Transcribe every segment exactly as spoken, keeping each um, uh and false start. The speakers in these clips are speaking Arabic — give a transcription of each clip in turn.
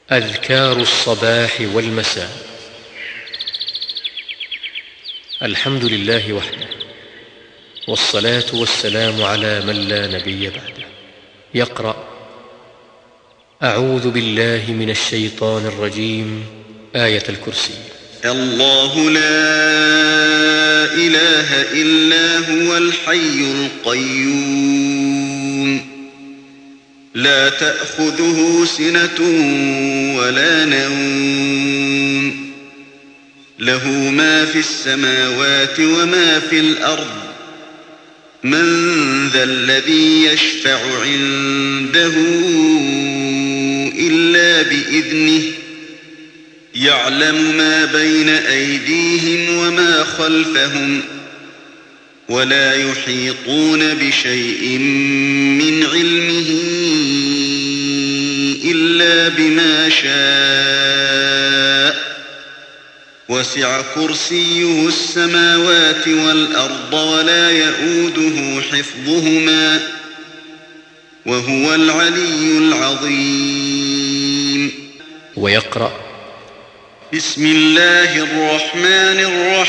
أذكار الصباح والمساء. الحمد لله وحده، والصلاة والسلام على من لا نبي بعده. يقرأ: أعوذ بالله من الشيطان الرجيم، آية الكرسي. الله لا إله إلا هو الحي القيوم، لا تأخذه سنة ولا نوم، له ما في السماوات وما في الأرض، من ذا الذي يشفع عنده إلا بإذنه، يعلم ما بين أيديهم وما خلفهم، ولا يحيطون بشيء من علمه إلا بما شاء، وسع كرسيه السماوات والأرض ولا يئوده حفظهما، وهو العلي العظيم. ويقرأ: بسم الله الرحمن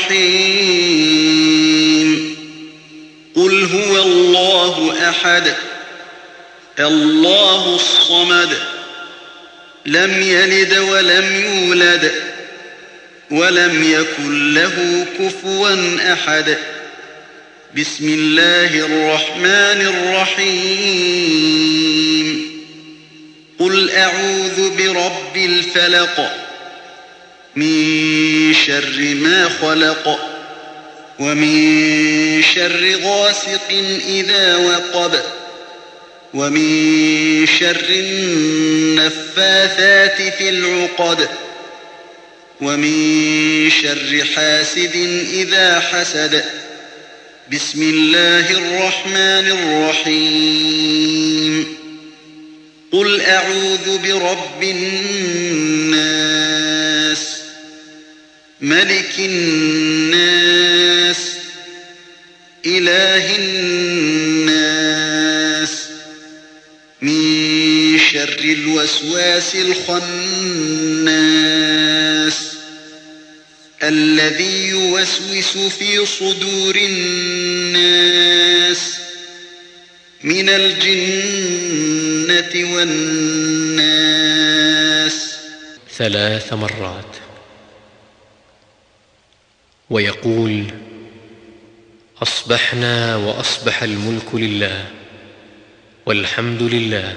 الرحيم. قل هو الله أحد، الله الصمد، لم يلد ولم يولد، ولم يكن له كفوا أحد. بسم الله الرحمن الرحيم. قل أعوذ برب الفلق، من شر ما خلق، ومن شر غاسق إذا وقب، ومن شر النفاثات في العقد، ومن شر حاسد إذا حسد. بسم الله الرحمن الرحيم. قل أعوذ برب الناس، ملك الناس، إله الناس، من شر الوسواس الخناس، الذي يوسوس في صدور الناس من الجنة والناس. ثلاث مرات. ويقول: أصبحنا وأصبح الملك لله، والحمد لله،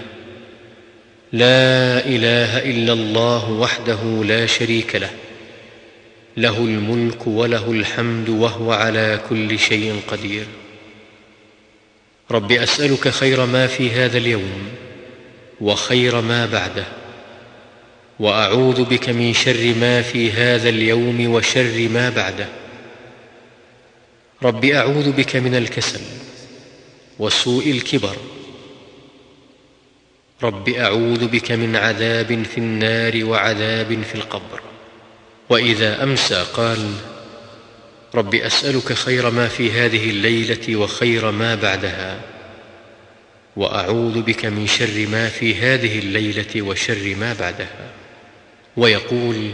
لا إله إلا الله وحده لا شريك له، له الملك وله الحمد وهو على كل شيء قدير. رب أسألك خير ما في هذا اليوم وخير ما بعده، وأعوذ بك من شر ما في هذا اليوم وشر ما بعده. رب أعوذ بك من الكسل وسوء الكبر. رب أعوذ بك من عذاب في النار وعذاب في القبر. وإذا أمسى قال: رب أسألك خير ما في هذه الليلة وخير ما بعدها، وأعوذ بك من شر ما في هذه الليلة وشر ما بعدها. ويقول: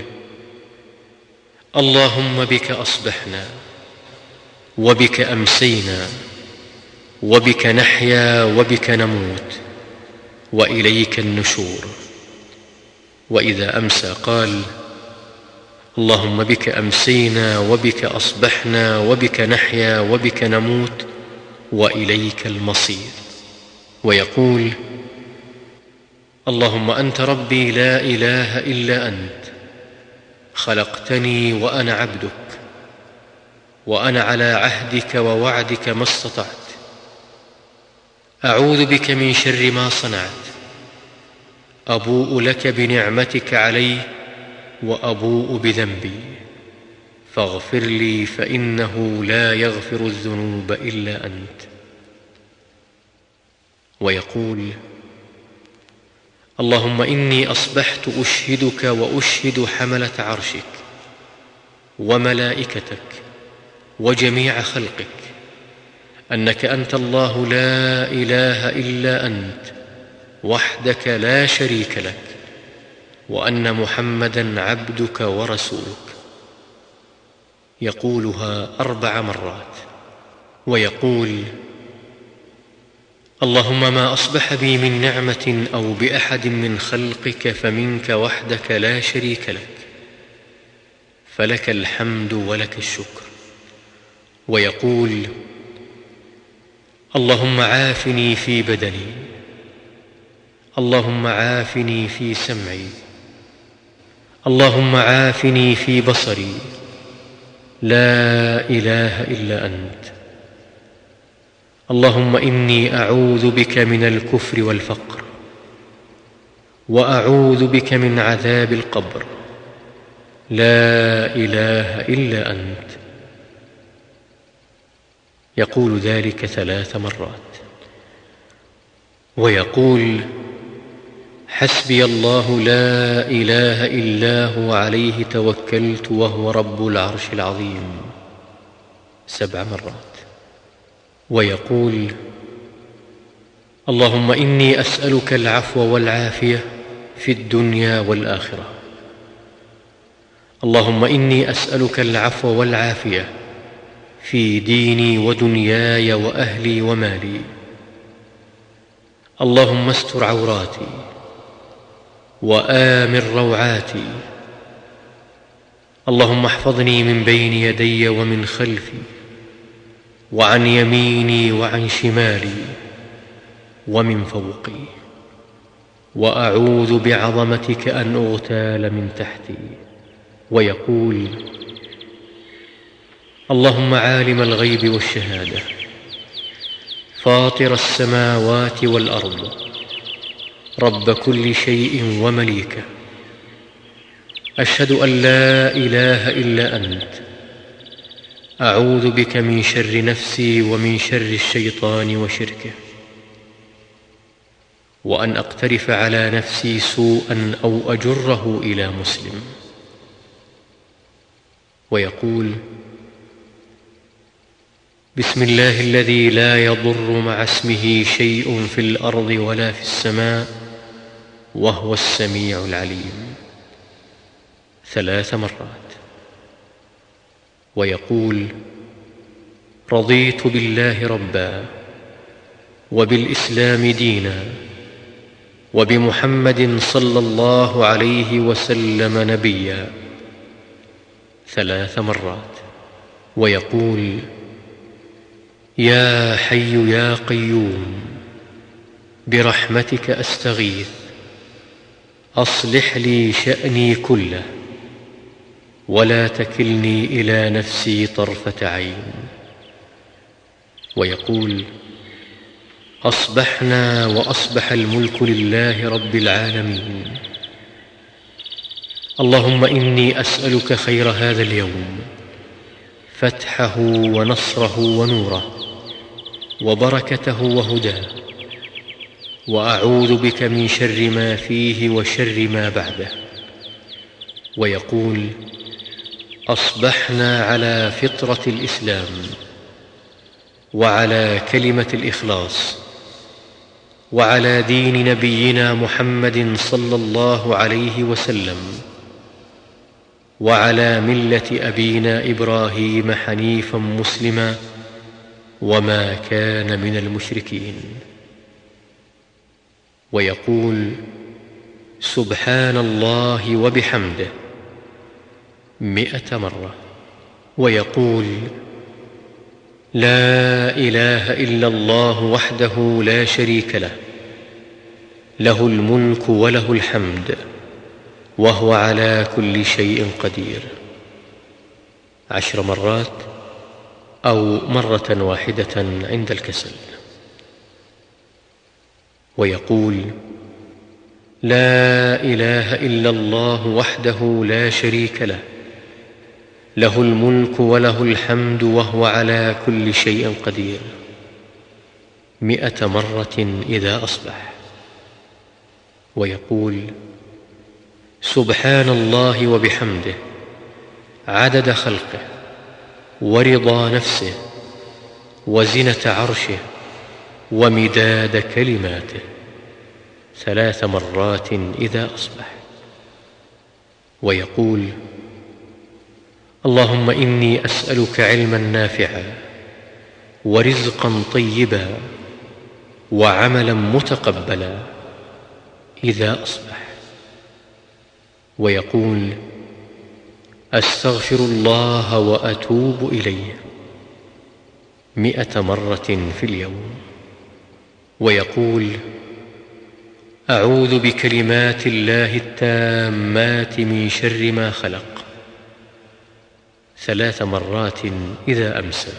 اللهم بك أصبحنا، وبك أمسينا، وبك نحيا وبك نموت، وإليك النشور. وإذا أمسى قال: اللهم بك أمسينا، وبك أصبحنا، وبك نحيا وبك نموت، وإليك المصير. ويقول: اللهم أنت ربي لا إله إلا أنت، خلقتني وأنا عبدك، وأنا على عهدك ووعدك ما استطعت. أعوذ بك من شر ما صنعت، أبوء لك بنعمتك علي وأبوء بذنبي، فاغفر لي فإنه لا يغفر الذنوب إلا أنت. ويقول: اللهم إني أصبحت أشهدك وأشهد حملة عرشك وملائكتك وجميع خلقك أنك أنت الله لا إله إلا أنت، وحدك لا شريك لك، وأن محمدًا عبدك ورسولك. يقولها أربع مرات، ويقول: اللهم ما أصبح بي من نعمة أو بأحد من خلقك فمنك وحدك لا شريك لك، فلك الحمد ولك الشكر. ويقول: اللهم عافني في بدني، اللهم عافني في سمعي، اللهم عافني في بصري، لا إله إلا أنت. اللهم إني أعوذ بك من الكفر والفقر، وأعوذ بك من عذاب القبر، لا إله إلا أنت. يقول ذلك ثلاث مرات، ويقول: حسبي الله لا إله إلا هو عليه توكلت وهو رب العرش العظيم، سبع مرات. ويقول: اللهم إني أسألك العفو والعافية في الدنيا والآخرة، اللهم إني أسألك العفو والعافية في ديني ودنياي وأهلي ومالي، اللهم استر عوراتي وآمن روعاتي، اللهم احفظني من بين يدي ومن خلفي وعن يميني وعن شمالي ومن فوقي، وأعوذ بعظمتك أن أغتال من تحتي. ويقول: اللهم عالم الغيب والشهادة، فاطر السماوات والأرض، رب كل شيء ومليكه، أشهد أن لا إله إلا أنت، أعوذ بك من شر نفسي ومن شر الشيطان وشركه، وأن أقترف على نفسي سوءا أو أجره إلى مسلم. ويقول: بسم الله الذي لا يضر مع اسمه شيء في الأرض ولا في السماء وهو السميع العليم، ثلاث مرات. ويقول: رضيت بالله ربا، وبالإسلام دينا، وبمحمد صلى الله عليه وسلم نبيا، ثلاث مرات. ويقول: يا حي يا قيوم، برحمتك أستغيث، أصلح لي شأني كله، ولا تكلني إلى نفسي طرفة عين. ويقول: أصبحنا وأصبح الملك لله رب العالمين، اللهم إني أسألك خير هذا اليوم، فتحه ونصره ونوره وبركته وهداه، وأعوذ بك من شر ما فيه وشر ما بعده. ويقول: أصبحنا على فطرة الإسلام، وعلى كلمة الإخلاص، وعلى دين نبينا محمد صلى الله عليه وسلم، وعلى ملة أبينا إبراهيم حنيفا مسلما، وما كان من المشركين. ويقول: سبحان الله وبحمده، مئة مرة. ويقول: لا إله إلا الله وحده لا شريك له، له الملك وله الحمد، وهو على كل شيء قدير، عشر مرات أو مرة واحدة عند الكسل. ويقول: لا إله إلا الله وحده لا شريك له، له الملك وله الحمد، وهو على كل شيء قدير، مئة مرة إذا أصبح. ويقول: سبحان الله وبحمده، عدد خلقه، ورضا نفسه، وزنة عرشه، ومداد كلماته، ثلاث مرات إذا أصبح. ويقول: اللهم إني أسألك علما نافعا ورزقا طيبا وعملا متقبلا إذا أصبح. ويقول: أستغفر الله وأتوب إليه مئة مرة في اليوم. ويقول: أعوذ بكلمات الله التامات من شر ما خلق ثلاث مرات إذا أمسى.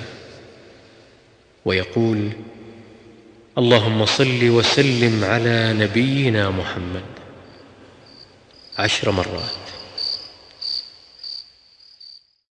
ويقول: اللهم صل وسلم على نبينا محمد عشر مرات.